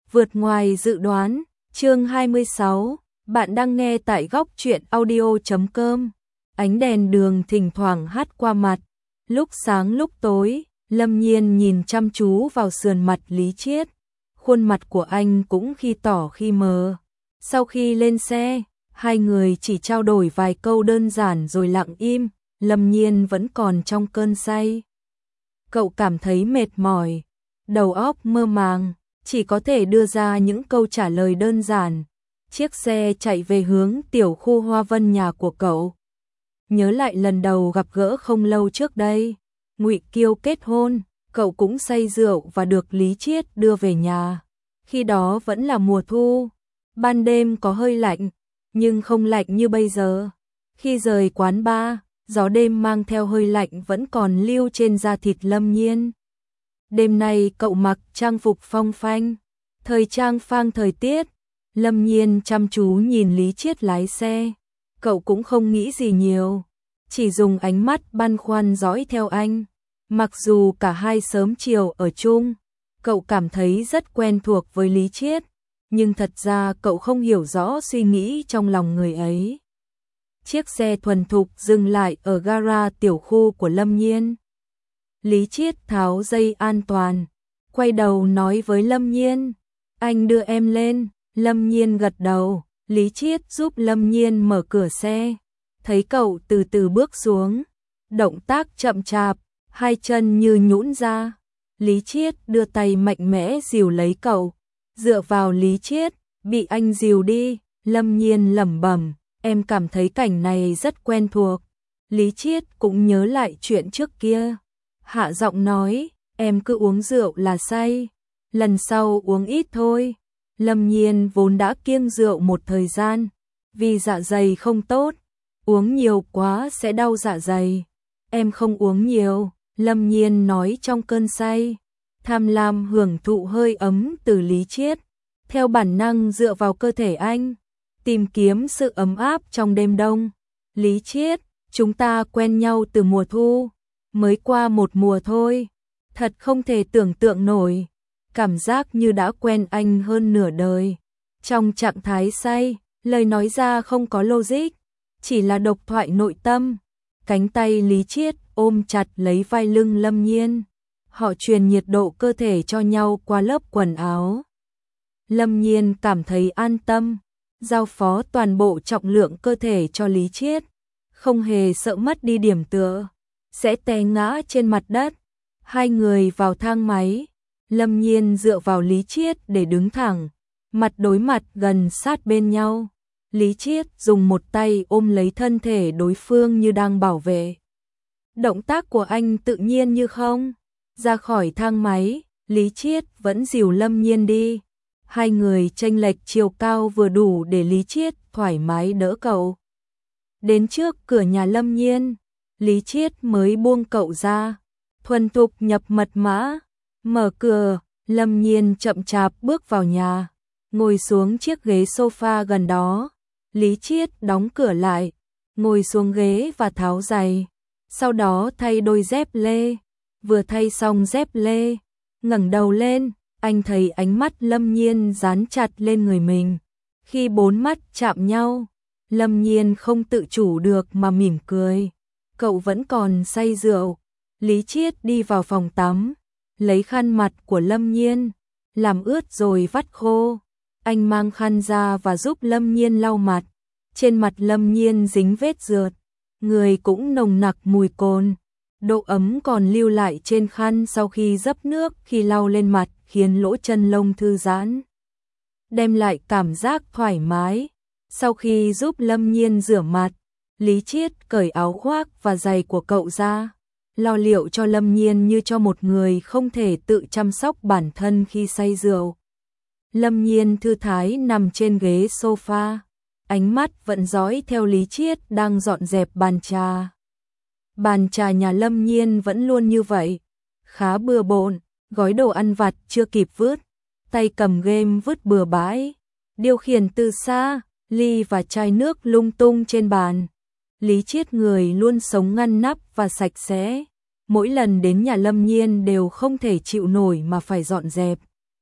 vượt ngoài dự đoán, chương 26, bạn đang nghe tại góc truyện audio.com. Ánh đèn đường thỉnh thoảng hắt qua mặt, lúc sáng lúc tối, Lâm Nhiên nhìn chăm chú vào sườn mặt Lý Chiết. Khuôn mặt của anh cũng khi tỏ khi mờ. Sau khi lên xe, hai người chỉ trao đổi vài câu đơn giản rồi lặng im, Lâm Nhiên vẫn còn trong cơn say. Cậu cảm thấy mệt mỏi, đầu óc mơ màng, chỉ có thể đưa ra những câu trả lời đơn giản. Chiếc xe chạy về hướng tiểu khu Hoa Vân nhà của cậu. Nhớ lại lần đầu gặp gỡ không lâu trước đây, Ngụy Kiêu kết hôn, cậu cũng say rượu và được Lý Chiết đưa về nhà. Khi đó vẫn là mùa thu, ban đêm có hơi lạnh, nhưng không lạnh như bây giờ. Khi rời quán bar, gió đêm mang theo hơi lạnh vẫn còn lưu trên da thịt Lâm Nhiên. Đêm nay cậu mặc trang phục phong phanh, thời trang phang thời tiết. Lâm Nhiên chăm chú nhìn Lý Chiết lái xe, cậu cũng không nghĩ gì nhiều, chỉ dùng ánh mắt băn khoăn dõi theo anh. Mặc dù cả hai sớm chiều ở chung, cậu cảm thấy rất quen thuộc với Lý Chiết, nhưng thật ra cậu không hiểu rõ suy nghĩ trong lòng người ấy. Chiếc xe thuần thục dừng lại ở gara tiểu khu của Lâm Nhiên. Lý Chiết tháo dây an toàn, quay đầu nói với Lâm Nhiên, anh đưa em lên. Lâm Nhiên gật đầu, Lý Chiết giúp Lâm Nhiên mở cửa xe, thấy cậu từ từ bước xuống, động tác chậm chạp, hai chân như nhũn ra. Lý Chiết đưa tay mạnh mẽ dìu lấy cậu, dựa vào Lý Chiết, bị anh dìu đi. Lâm Nhiên lẩm bẩm, em cảm thấy cảnh này rất quen thuộc. Lý Chiết cũng nhớ lại chuyện trước kia, hạ giọng nói, em cứ uống rượu là say, lần sau uống ít thôi. Lâm Nhiên vốn đã kiêng rượu một thời gian, vì dạ dày không tốt, uống nhiều quá sẽ đau dạ dày. Em không uống nhiều, Lâm Nhiên nói trong cơn say, tham lam hưởng thụ hơi ấm từ Lý Chiết, theo bản năng dựa vào cơ thể anh, tìm kiếm sự ấm áp trong đêm đông. Lý Chiết, chúng ta quen nhau từ mùa thu, mới qua một mùa thôi, thật không thể tưởng tượng nổi. Cảm giác như đã quen anh hơn nửa đời. Trong trạng thái say, lời nói ra không có logic, chỉ là độc thoại nội tâm. Cánh tay Lý Chiết ôm chặt lấy vai lưng Lâm Nhiên. Họ truyền nhiệt độ cơ thể cho nhau qua lớp quần áo. Lâm Nhiên cảm thấy an tâm, giao phó toàn bộ trọng lượng cơ thể cho Lý Chiết, không hề sợ mất đi điểm tựa, sẽ té ngã trên mặt đất. Hai người vào thang máy. Lâm Nhiên dựa vào Lý Chiết để đứng thẳng, mặt đối mặt gần sát bên nhau. Lý Chiết dùng một tay ôm lấy thân thể đối phương như đang bảo vệ. Động tác của anh tự nhiên như không. Ra khỏi thang máy, Lý Chiết vẫn dìu Lâm Nhiên đi. Hai người chênh lệch chiều cao vừa đủ để Lý Chiết thoải mái đỡ cậu. Đến trước cửa nhà Lâm Nhiên, Lý Chiết mới buông cậu ra, thuần thục nhập mật mã. Mở cửa, Lâm Nhiên chậm chạp bước vào nhà, ngồi xuống chiếc ghế sofa gần đó. Lý Chiết đóng cửa lại, ngồi xuống ghế và tháo giày, sau đó thay đôi dép lê. Vừa thay xong dép lê, ngẩng đầu lên, anh thấy ánh mắt Lâm Nhiên dán chặt lên người mình. Khi bốn mắt chạm nhau, Lâm Nhiên không tự chủ được mà mỉm cười. Cậu vẫn còn say rượu. Lý Chiết đi vào phòng tắm, lấy khăn mặt của Lâm Nhiên, làm ướt rồi vắt khô. Anh mang khăn ra và giúp Lâm Nhiên lau mặt. Trên mặt Lâm Nhiên dính vết rượt, người cũng nồng nặc mùi cồn. Độ ấm còn lưu lại trên khăn sau khi dấp nước khi lau lên mặt khiến lỗ chân lông thư giãn, đem lại cảm giác thoải mái. Sau khi giúp Lâm Nhiên rửa mặt, Lý Chiết cởi áo khoác và giày của cậu ra, lo liệu cho Lâm Nhiên như cho một người không thể tự chăm sóc bản thân khi say rượu. Lâm Nhiên thư thái nằm trên ghế sofa, ánh mắt vẫn dõi theo Lý Chiết đang dọn dẹp bàn trà. Bàn trà nhà Lâm Nhiên vẫn luôn như vậy, khá bừa bộn, gói đồ ăn vặt chưa kịp vứt, tay cầm game vứt bừa bãi, điều khiển từ xa, ly và chai nước lung tung trên bàn. Lý Chiết người luôn sống ngăn nắp và sạch sẽ, mỗi lần đến nhà Lâm Nhiên đều không thể chịu nổi mà phải dọn dẹp.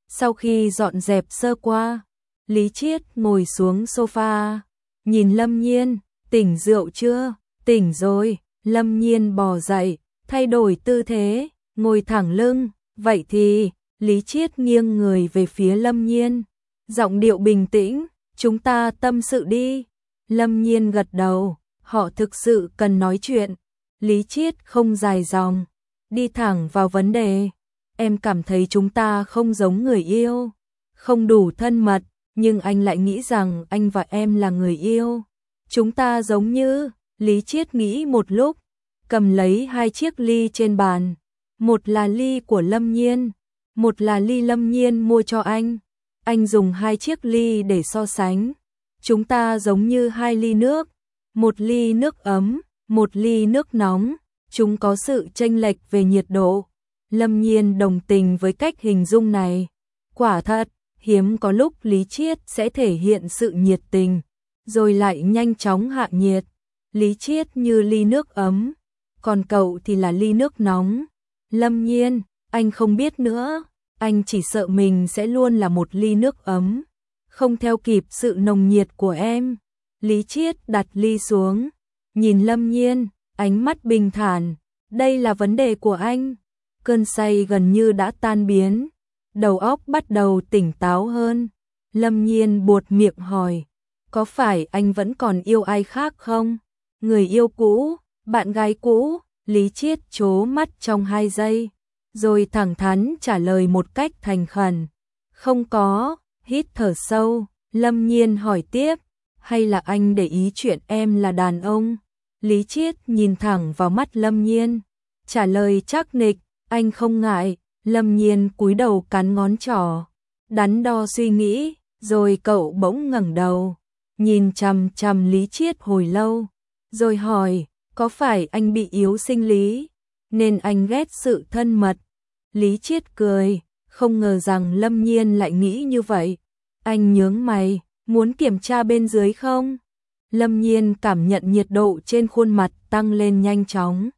Sau khi dọn dẹp sơ qua, Lý Chiết ngồi xuống sofa, nhìn Lâm Nhiên, tỉnh rượu chưa? Tỉnh rồi. Lâm Nhiên bò dậy, thay đổi tư thế, ngồi thẳng lưng. Vậy thì, Lý Chiết nghiêng người về phía Lâm Nhiên, giọng điệu bình tĩnh, chúng ta tâm sự đi. Lâm Nhiên gật đầu, họ thực sự cần nói chuyện. Lý Chiết không dài dòng, đi thẳng vào vấn đề. Em cảm thấy chúng ta không giống người yêu, không đủ thân mật, nhưng anh lại nghĩ rằng anh và em là người yêu. Chúng ta giống như, Lý Chiết nghĩ một lúc, cầm lấy 2 chiếc ly trên bàn. Một là ly của Lâm Nhiên, một là ly Lâm Nhiên mua cho anh. Anh dùng 2 chiếc ly để so sánh. Chúng ta giống như 2 ly nước, một ly nước ấm, một ly nước nóng. Chúng có sự chênh lệch về nhiệt độ. Lâm Nhiên đồng tình với cách hình dung này. Quả thật, hiếm có lúc Lý Chiết sẽ thể hiện sự nhiệt tình, rồi lại nhanh chóng hạ nhiệt. Lý Chiết như ly nước ấm, còn cậu thì là ly nước nóng. Lâm Nhiên, anh không biết nữa, anh chỉ sợ mình sẽ luôn là một ly nước ấm, không theo kịp sự nồng nhiệt của em. Lý Chiết đặt ly xuống, nhìn Lâm Nhiên, ánh mắt bình thản, đây là vấn đề của anh. Cơn say gần như đã tan biến, đầu óc bắt đầu tỉnh táo hơn. Lâm Nhiên buột miệng hỏi, có phải anh vẫn còn yêu ai khác không? Người yêu cũ, bạn gái cũ? Lý Chiết trố mắt trong 2 giây, rồi thẳng thắn trả lời một cách thành khẩn. Không có. Hít thở sâu, Lâm Nhiên hỏi tiếp, hay là anh để ý chuyện em là đàn ông? Lý Chiết nhìn thẳng vào mắt Lâm Nhiên, trả lời chắc nịch, anh không ngại. Lâm Nhiên cúi đầu cắn ngón trỏ, đắn đo suy nghĩ, rồi cậu bỗng ngẩng đầu, nhìn chằm chằm Lý Chiết hồi lâu, rồi hỏi, có phải anh bị yếu sinh lý, nên anh ghét sự thân mật? Lý Chiết cười, không ngờ rằng Lâm Nhiên lại nghĩ như vậy. Anh nhướng mày, muốn kiểm tra bên dưới không? Lâm Nhiên cảm nhận nhiệt độ trên khuôn mặt tăng lên nhanh chóng.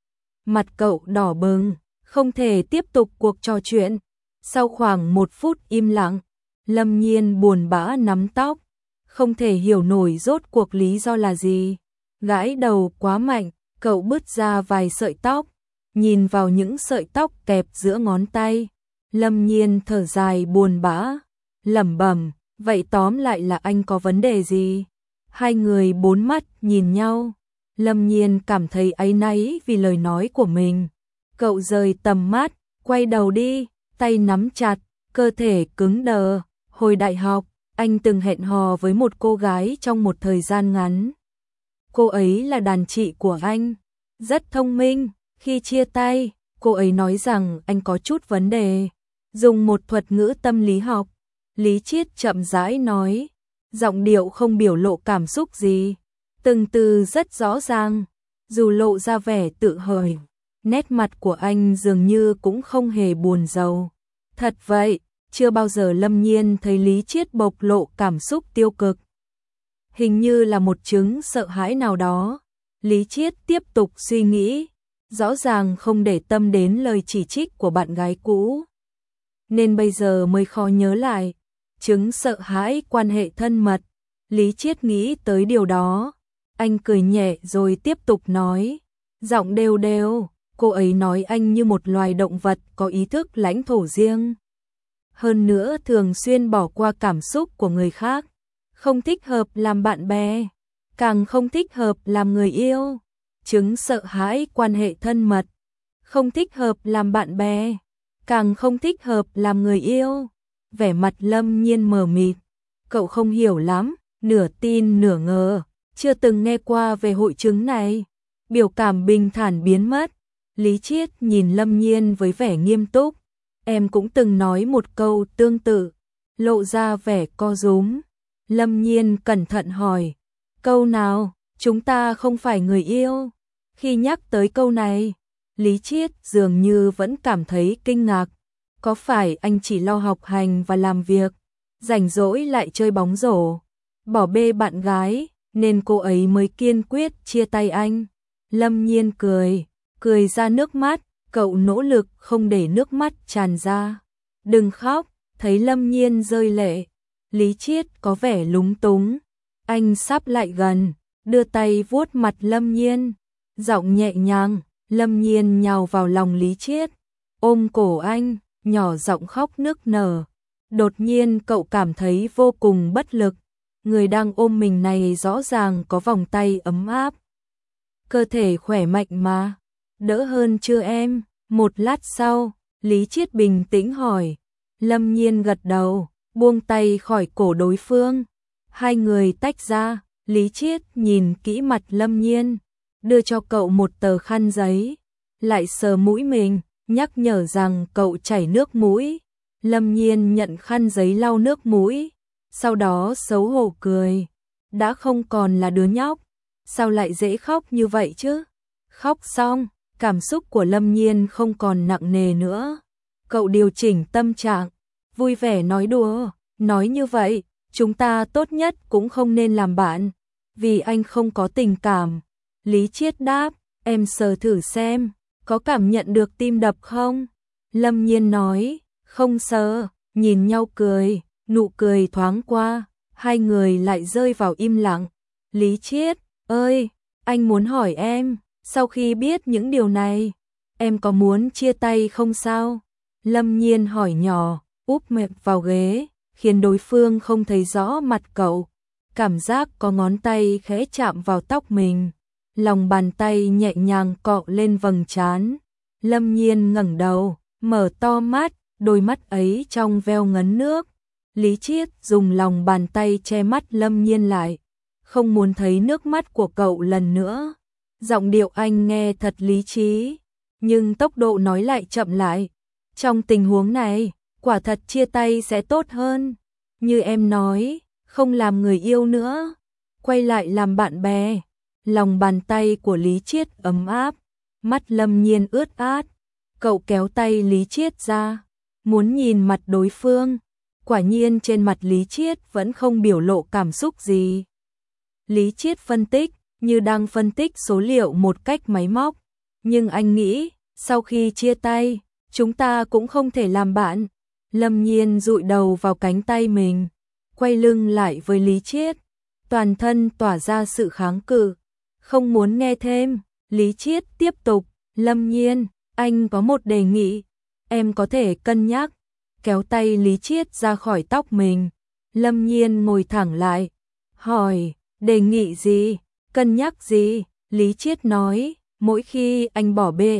Mặt cậu đỏ bừng, không thể tiếp tục cuộc trò chuyện. Sau khoảng 1 phút im lặng, Lâm Nhiên buồn bã nắm tóc, không thể hiểu nổi rốt cuộc lý do là gì. Gãi đầu quá mạnh, cậu bứt ra vài sợi tóc, nhìn vào những sợi tóc kẹp giữa ngón tay. Lâm Nhiên thở dài buồn bã, lẩm bẩm, vậy tóm lại là anh có vấn đề gì? Hai người bốn mắt nhìn nhau, Lâm Nhiên cảm thấy áy náy vì lời nói của mình. Cậu rời tầm mắt, quay đầu đi, tay nắm chặt, cơ thể cứng đờ. Hồi đại học, anh từng hẹn hò với một cô gái trong một thời gian ngắn. Cô ấy là đàn chị của anh, rất thông minh. Khi chia tay, cô ấy nói rằng anh có chút vấn đề, dùng một thuật ngữ tâm lý học. Lý Chiết chậm rãi nói, giọng điệu không biểu lộ cảm xúc gì, từng từ rất rõ ràng, dù lộ ra vẻ tự hời, nét mặt của anh dường như cũng không hề buồn rầu. Thật vậy, chưa bao giờ Lâm Nhiên thấy Lý Chiết bộc lộ cảm xúc tiêu cực. Hình như là một chứng sợ hãi nào đó. Lý Chiết tiếp tục suy nghĩ, rõ ràng không để tâm đến lời chỉ trích của bạn gái cũ, nên bây giờ mới khó nhớ lại. Chứng sợ hãi quan hệ thân mật. Lý Chiết nghĩ tới điều đó. Anh cười nhẹ rồi tiếp tục nói, giọng đều đều, cô ấy nói anh như một loài động vật có ý thức lãnh thổ riêng. Hơn nữa thường xuyên bỏ qua cảm xúc của người khác, không thích hợp làm bạn bè, càng không thích hợp làm người yêu. Chứng sợ hãi quan hệ thân mật, không thích hợp làm bạn bè, càng không thích hợp làm người yêu. Vẻ mặt Lâm Nhiên mờ mịt, cậu không hiểu lắm, nửa tin nửa ngờ, chưa từng nghe qua về hội chứng này. Biểu cảm bình thản biến mất. Lý Chiết nhìn Lâm Nhiên với vẻ nghiêm túc, em cũng từng nói một câu tương tự, lộ ra vẻ co rúm. Lâm Nhiên cẩn thận hỏi, câu nào? Chúng ta không phải người yêu. Khi nhắc tới câu này, Lý Chiết dường như vẫn cảm thấy kinh ngạc. Có phải anh chỉ lo học hành và làm việc, rảnh rỗi lại chơi bóng rổ, bỏ bê bạn gái, nên cô ấy mới kiên quyết chia tay anh? Lâm Nhiên cười ra nước mắt, cậu nỗ lực không để nước mắt tràn ra. Đừng khóc, Thấy Lâm Nhiên rơi lệ, Lý Chiết có vẻ lúng túng. Anh sắp lại gần, đưa tay vuốt mặt Lâm Nhiên, giọng nhẹ nhàng. Lâm Nhiên nhào vào lòng Lý Chiết, ôm cổ anh, nhỏ giọng khóc nức nở. Đột nhiên cậu cảm thấy vô cùng bất lực. Người đang ôm mình này rõ ràng có vòng tay ấm áp. Cơ thể khỏe mạnh mà. Đỡ hơn chưa em? Một lát sau, Lý Chiết bình tĩnh hỏi. Lâm Nhiên gật đầu, buông tay khỏi cổ đối phương. Hai người tách ra, Lý Chiết nhìn kỹ mặt Lâm Nhiên, đưa cho cậu một tờ khăn giấy, lại sờ mũi mình, nhắc nhở rằng cậu chảy nước mũi. Lâm Nhiên nhận khăn giấy lau nước mũi, sau đó xấu hổ cười. Đã không còn là đứa nhóc, sao lại dễ khóc như vậy chứ? Khóc xong, cảm xúc của Lâm Nhiên không còn nặng nề nữa. Cậu điều chỉnh tâm trạng, vui vẻ nói đùa, nói như vậy, chúng ta tốt nhất cũng không nên làm bạn, vì anh không có tình cảm. Lý Chiết đáp, em sờ thử xem, có cảm nhận được tim đập không? Lâm Nhiên nói, không sờ, nhìn nhau cười, nụ cười thoáng qua, hai người lại rơi vào im lặng. Lý Chiết, ơi, anh muốn hỏi em, sau khi biết những điều này, em có muốn chia tay không sao? Lâm Nhiên hỏi nhỏ, úp mặt vào ghế, khiến đối phương không thấy rõ mặt cậu. Cảm giác có ngón tay khẽ chạm vào tóc mình, lòng bàn tay nhẹ nhàng cọ lên vầng trán. Lâm Nhiên ngẩng đầu, mở to mắt, đôi mắt ấy trong veo ngấn nước. Lý Chiết dùng lòng bàn tay che mắt Lâm Nhiên lại, không muốn thấy nước mắt của cậu lần nữa. Giọng điệu anh nghe thật lý trí, nhưng tốc độ nói lại chậm lại. Trong tình huống này, quả thật chia tay sẽ tốt hơn. Như em nói, không làm người yêu nữa, quay lại làm bạn bè. Lòng bàn tay của Lý Chiết ấm áp, mắt Lâm Nhiên ướt át. Cậu kéo tay Lý Chiết ra, muốn nhìn mặt đối phương. Quả nhiên trên mặt Lý Chiết vẫn không biểu lộ cảm xúc gì. Lý Chiết phân tích, như đang phân tích số liệu một cách máy móc. Nhưng anh nghĩ, sau khi chia tay, chúng ta cũng không thể làm bạn. Lâm Nhiên dụi đầu vào cánh tay mình, quay lưng lại với Lý Chiết, toàn thân tỏa ra sự kháng cự, không muốn nghe thêm. Lý Chiết tiếp tục, Lâm Nhiên, anh có một đề nghị, em có thể cân nhắc. Kéo tay Lý Chiết ra khỏi tóc mình, Lâm Nhiên ngồi thẳng lại, hỏi, đề nghị gì, cân nhắc gì? Lý Chiết nói, mỗi khi anh bỏ bê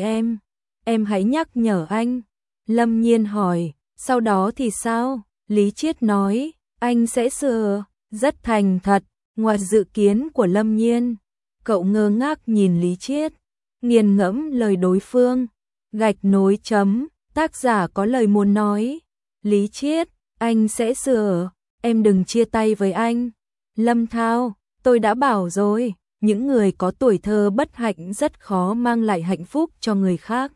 em hãy nhắc nhở anh. Lâm Nhiên hỏi, sau đó thì sao? Lý Chiết nói, anh sẽ sửa. Rất thành thật, ngoài dự kiến của Lâm Nhiên. Cậu ngơ ngác nhìn Lý Chiết, nghiền ngẫm lời đối phương. Gạch nối chấm, tác giả có lời muốn nói. Lý Chiết, anh sẽ sửa, em đừng chia tay với anh. Lâm Thao, tôi đã bảo rồi, những người có tuổi thơ bất hạnh rất khó mang lại hạnh phúc cho người khác.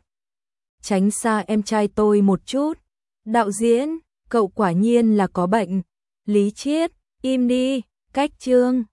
Tránh xa em trai tôi một chút. Đạo diễn, cậu quả nhiên là có bệnh. Lý Chiết, im đi, cách chương.